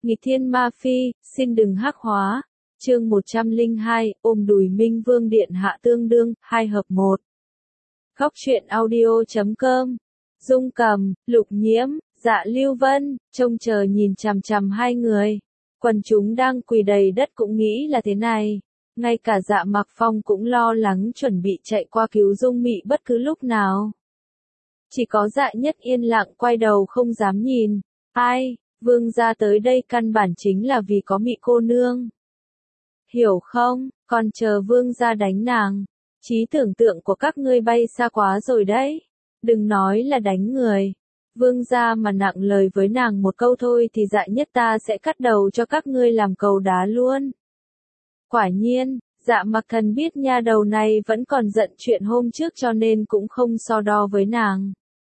Nghịch thiên ma phi, xin đừng hắc hóa. Chương 102, ôm đùi Minh Vương điện hạ tương đương, 2 hợp 1. Góc truyện audio.com. Dung Cầm, Lục Nhiễm, Dạ Lưu Vân, trông chờ nhìn chằm chằm hai người. Quần chúng đang quỳ đầy đất cũng nghĩ là thế này. Ngay cả Dạ Mặc Phong cũng lo lắng chuẩn bị chạy qua cứu Dung Mị bất cứ lúc nào. Chỉ có Dạ Nhất yên lặng quay đầu không dám nhìn. Ai, Vương gia tới đây căn bản chính là vì có Mị cô nương. Hiểu không, còn chờ Vương gia đánh nàng. Trí tưởng tượng của các ngươi bay xa quá rồi đấy. Đừng nói là đánh người. Vương gia mà nặng lời với nàng một câu thôi thì Dạ Nhất ta sẽ cắt đầu cho các ngươi làm cầu đá luôn. Quả nhiên, Dạ Mặc Thần biết nha đầu này vẫn còn giận chuyện hôm trước cho nên cũng không so đo với nàng.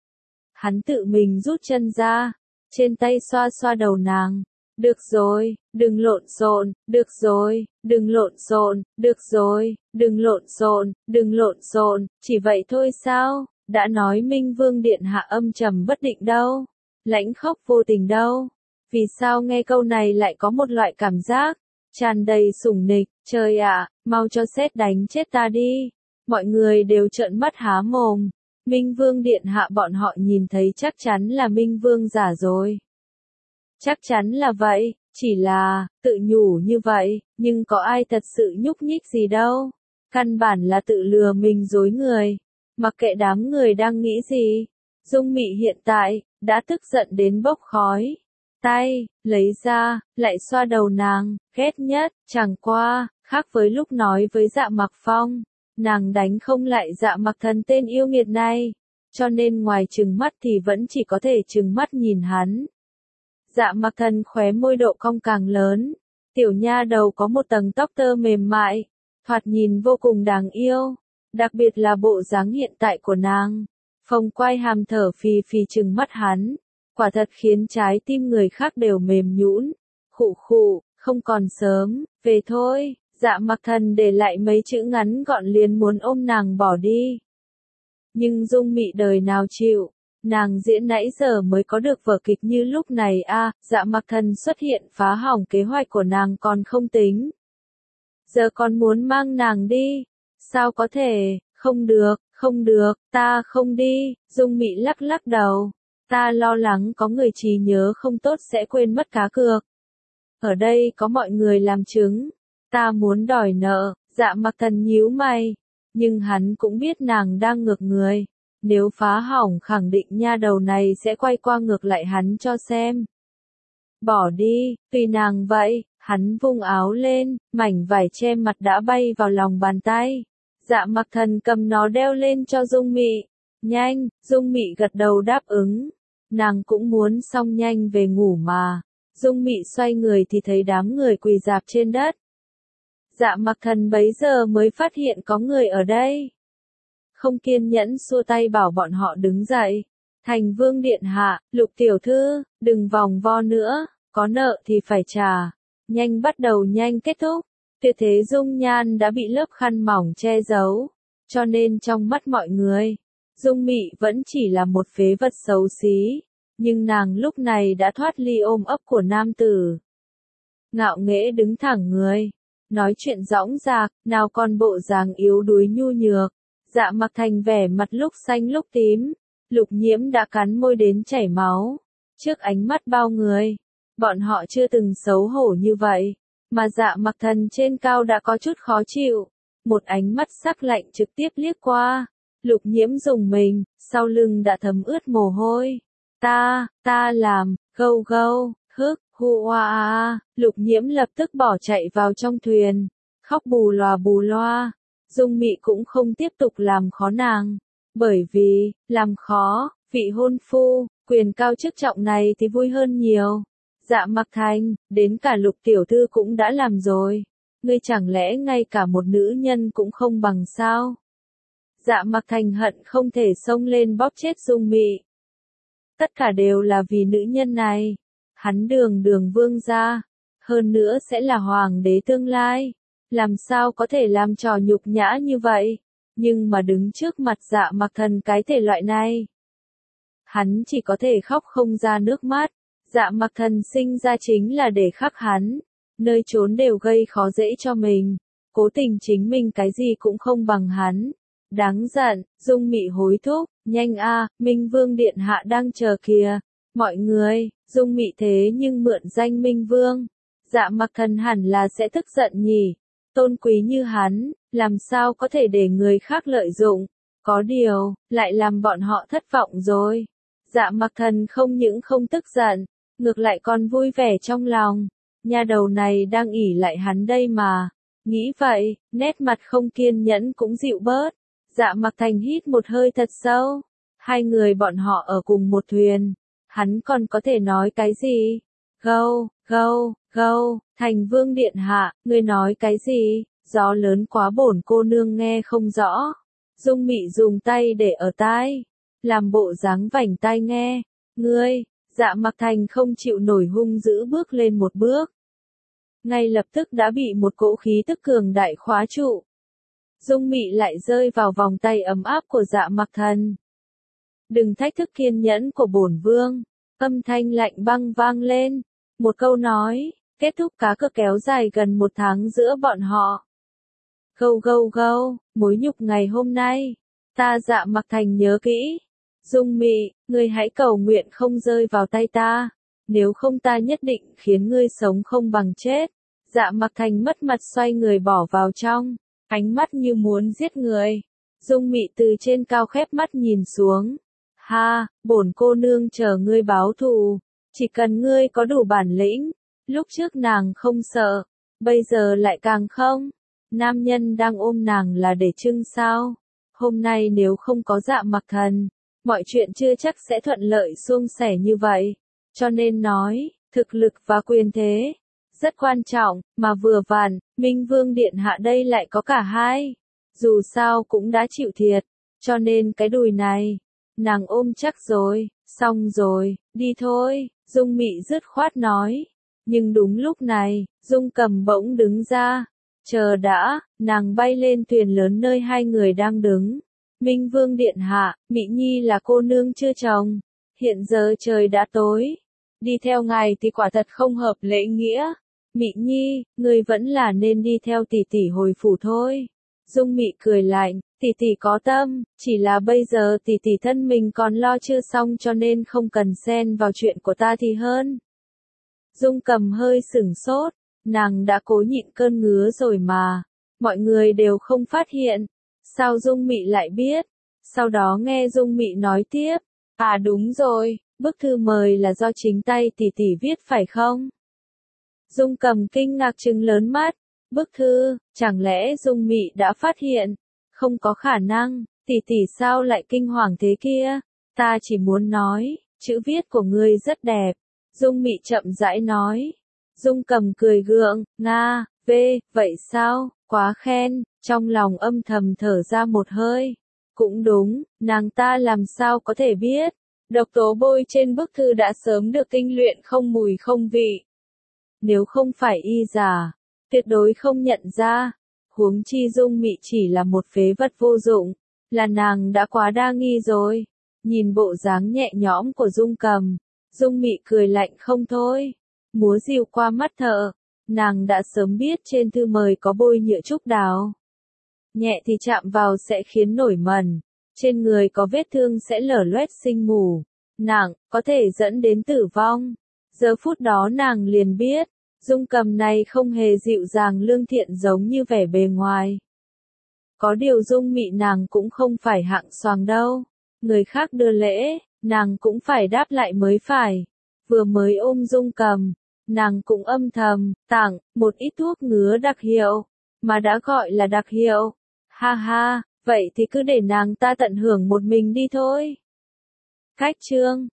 Hắn tự mình rút chân ra, trên tay xoa xoa đầu nàng. Được rồi, đừng lộn xộn, được rồi, đừng lộn xộn, được rồi, đừng lộn xộn, đừng lộn xộn, chỉ vậy thôi sao? Đã nói Minh Vương điện hạ âm trầm bất định đâu, lãnh khốc vô tình đâu. Vì sao nghe câu này lại có một loại cảm giác tràn đầy sủng nịch, trời ạ, mau cho sét đánh chết ta đi. Mọi người đều trợn mắt há mồm. Minh Vương điện hạ bọn họ nhìn thấy chắc chắn là Minh Vương giả rồi. Chắc chắn là vậy, chỉ là, tự nhủ như vậy, nhưng có ai thật sự nhúc nhích gì đâu. Căn bản là tự lừa mình dối người. Mặc kệ đám người đang nghĩ gì. Dung Mị hiện tại, đã tức giận đến bốc khói. Tay, lấy ra, lại xoa đầu nàng, ghét nhất, chẳng qua, khác với lúc nói với Dạ Mặc Phong. Nàng đánh không lại Dạ Mặc Thần tên yêu nghiệt này. Cho nên ngoài trừng mắt thì vẫn chỉ có thể trừng mắt nhìn hắn. Dạ Mặc Thần khóe môi độ cong càng lớn. Tiểu nha đầu có một tầng tóc tơ mềm mại, thoạt nhìn vô cùng đáng yêu. Đặc biệt là bộ dáng hiện tại của nàng. Phồng quai hàm thở phì phì trừng mắt hắn. Quả thật khiến trái tim người khác đều mềm nhũn. Khụ khụ, không còn sớm, về thôi. Dạ Mặc Thần để lại mấy chữ ngắn gọn liền muốn ôm nàng bỏ đi. Nhưng Dung Mị đời nào chịu. Nàng diễn nãy giờ mới có được vở kịch như lúc này a. Dạ Mặc Thần xuất hiện phá hỏng kế hoạch của nàng còn không tính. Giờ còn muốn mang nàng đi. Sao có thể, không được, ta không đi. Dung Mị lắc lắc đầu. Ta lo lắng có người trí nhớ không tốt sẽ quên mất cá cược. Ở đây có mọi người làm chứng. Ta muốn đòi nợ. Dạ Mặc Thần nhíu mày. Nhưng hắn cũng biết nàng đang ngược người. Nếu phá hỏng khẳng định nha đầu này sẽ quay qua ngược lại hắn cho xem. Bỏ đi, tùy nàng vậy. Hắn vung áo lên, mảnh vải che mặt đã bay vào lòng bàn tay. Dạ Mặc Thần cầm nó đeo lên cho Dung Mị. Nhanh, Dung Mị gật đầu đáp ứng. Nàng cũng muốn xong nhanh về ngủ mà. Dung Mị xoay người thì thấy đám người quỳ rạp trên đất. Dạ Mặc Thần bấy giờ mới phát hiện có người ở đây. Không kiên nhẫn xua tay bảo bọn họ đứng dậy. Thành Vương điện hạ, Lục tiểu thư, đừng vòng vo nữa, có nợ thì phải trả. Nhanh bắt đầu nhanh kết thúc. Tuyệt thế dung nhan đã bị lớp khăn mỏng che giấu. Cho nên trong mắt mọi người, Dung Mị vẫn chỉ là một phế vật xấu xí. Nhưng nàng lúc này đã thoát ly ôm ấp của nam tử. Ngạo nghễ đứng thẳng người. Nói chuyện dõng dạc, nào còn bộ dáng yếu đuối nhu nhược. Dạ Mặc Thành vẻ mặt lúc xanh lúc tím. Lục Nhiễm đã cắn môi đến chảy máu. Trước ánh mắt bao người, bọn họ chưa từng xấu hổ như vậy. Mà Dạ Mặc Thần trên cao đã có chút khó chịu. Một ánh mắt sắc lạnh trực tiếp liếc qua. Lục Nhiễm rùng mình, sau lưng đã thấm ướt mồ hôi. Ta làm, gâu gâu, hức, hu oa. Lục Nhiễm lập tức bỏ chạy vào trong thuyền. Khóc bù loa. Dung Mị cũng không tiếp tục làm khó nàng. Bởi vì, làm khó, vị hôn phu, quyền cao chức trọng này thì vui hơn nhiều. Dạ Mặc Thành, đến cả Lục tiểu thư cũng đã làm rồi. Ngươi chẳng lẽ ngay cả một nữ nhân cũng không bằng sao? Dạ Mặc Thành hận không thể xông lên bóp chết Dung Mị. Tất cả đều là vì nữ nhân này. Hắn đường vương gia. Hơn nữa sẽ là hoàng đế tương lai. Làm sao có thể làm trò nhục nhã như vậy? Nhưng mà đứng trước mặt Dạ Mặc Thần cái thể loại này. Hắn chỉ có thể khóc không ra nước mắt. Dạ Mặc Thần sinh ra chính là để khắc hắn, nơi trốn đều gây khó dễ cho mình, cố tình chính mình cái gì cũng không bằng hắn. Đáng giận, Dung Mị hối thúc, nhanh a, Minh Vương điện hạ đang chờ kìa. Mọi người, Dung Mị thế nhưng mượn danh Minh Vương. Dạ Mặc Thần hẳn là sẽ tức giận nhỉ. Tôn quý như hắn, làm sao có thể để người khác lợi dụng. Có điều, lại làm bọn họ thất vọng rồi. Dạ Mặc Thần không những không tức giận, ngược lại còn vui vẻ trong lòng. Nha đầu này đang ỷ lại hắn đây mà. Nghĩ vậy, nét mặt không kiên nhẫn cũng dịu bớt. Dạ Mặc Thành hít một hơi thật sâu. Hai người bọn họ ở cùng một thuyền. Hắn còn có thể nói cái gì? Gâu, gâu, gâu, Thành Vương điện hạ, ngươi nói cái gì? Gió lớn quá bổn cô nương nghe không rõ. Dung Mị dùng tay để ở tai, làm bộ dáng vảnh tai nghe. Ngươi, Dạ Mặc Thành không chịu nổi hung dữ bước lên một bước. Ngay lập tức đã bị một cỗ khí tức cường đại khóa trụ. Dung Mị lại rơi vào vòng tay ấm áp của Dạ Mặc Thần. Đừng thách thức kiên nhẫn của bổn vương. Âm thanh lạnh băng vang lên. Một câu nói, kết thúc cá cược kéo dài gần 1 tháng giữa bọn họ. Gâu gâu gâu, mối nhục ngày hôm nay. Ta Dạ Mặc Thành nhớ kỹ. Dung Mị, ngươi hãy cầu nguyện không rơi vào tay ta. Nếu không ta nhất định khiến ngươi sống không bằng chết. Dạ Mặc Thành mất mặt xoay người bỏ vào trong. Ánh mắt như muốn giết người. Dung Mị từ trên cao khép mắt nhìn xuống. Ha, bổn cô nương chờ ngươi báo thù. Chỉ cần ngươi có đủ bản lĩnh. Lúc trước nàng không sợ. Bây giờ lại càng không. Nam nhân đang ôm nàng là để trưng sao. Hôm nay nếu không có Dạ Mặc Thần, mọi chuyện chưa chắc sẽ thuận lợi suôn sẻ như vậy. Cho nên nói, thực lực và quyền thế rất quan trọng, mà vừa vặn, Minh Vương điện hạ đây lại có cả hai. Dù sao cũng đã chịu thiệt, cho nên cái đùi này, nàng ôm chắc rồi, xong rồi, đi thôi, Dung Mị dứt khoát nói. Nhưng đúng lúc này, Dung Cầm bỗng đứng ra. Chờ đã, nàng bay lên thuyền lớn nơi hai người đang đứng. Minh Vương điện hạ, Mị Nhi là cô nương chưa chồng. Hiện giờ trời đã tối. Đi theo ngài thì quả thật không hợp lễ nghĩa. Mị Nhi, ngươi vẫn là nên đi theo tỷ tỷ hồi phủ thôi. Dung Mị cười lạnh, tỷ tỷ có tâm, chỉ là bây giờ tỷ tỷ thân mình còn lo chưa xong cho nên không cần xen vào chuyện của ta thì hơn. Dung Cầm hơi sửng sốt, nàng đã cố nhịn cơn ngứa rồi mà, mọi người đều không phát hiện. Sao Dung Mị lại biết? Sau đó nghe Dung Mị nói tiếp, à đúng rồi, bức thư mời là do chính tay tỷ tỷ viết phải không? Dung Cầm kinh ngạc trừng lớn mắt, bức thư, chẳng lẽ Dung Mị đã phát hiện? Không có khả năng, tỷ tỷ sao lại kinh hoàng thế kia? Ta chỉ muốn nói, chữ viết của ngươi rất đẹp. Dung Mị chậm rãi nói. Dung Cầm cười gượng, nga, vậy sao, quá khen, trong lòng âm thầm thở ra một hơi. Cũng đúng, nàng ta làm sao có thể biết, độc tố bôi trên bức thư đã sớm được tinh luyện không mùi không vị. Nếu không phải y giả, tuyệt đối không nhận ra. Huống chi Dung Mị chỉ là một phế vật vô dụng, là nàng đã quá đa nghi rồi. Nhìn bộ dáng nhẹ nhõm của Dung Cầm, Dung Mị cười lạnh không thôi. Múa rìu qua mắt thợ, nàng đã sớm biết trên thư mời có bôi nhựa trúc đào. Nhẹ thì chạm vào sẽ khiến nổi mẩn, trên người có vết thương sẽ lở loét sinh mủ, nặng, có thể dẫn đến tử vong. Giờ phút đó nàng liền biết, Dung Cầm này không hề dịu dàng lương thiện giống như vẻ bề ngoài. Có điều Dung Mị nàng cũng không phải hạng xoàng đâu, người khác đưa lễ, nàng cũng phải đáp lại mới phải. Vừa mới ôm Dung Cầm, nàng cũng âm thầm tặng một ít thuốc ngứa đặc hiệu, mà đã gọi là đặc hiệu. Ha ha, vậy thì cứ để nàng ta tận hưởng một mình đi thôi. Cách chương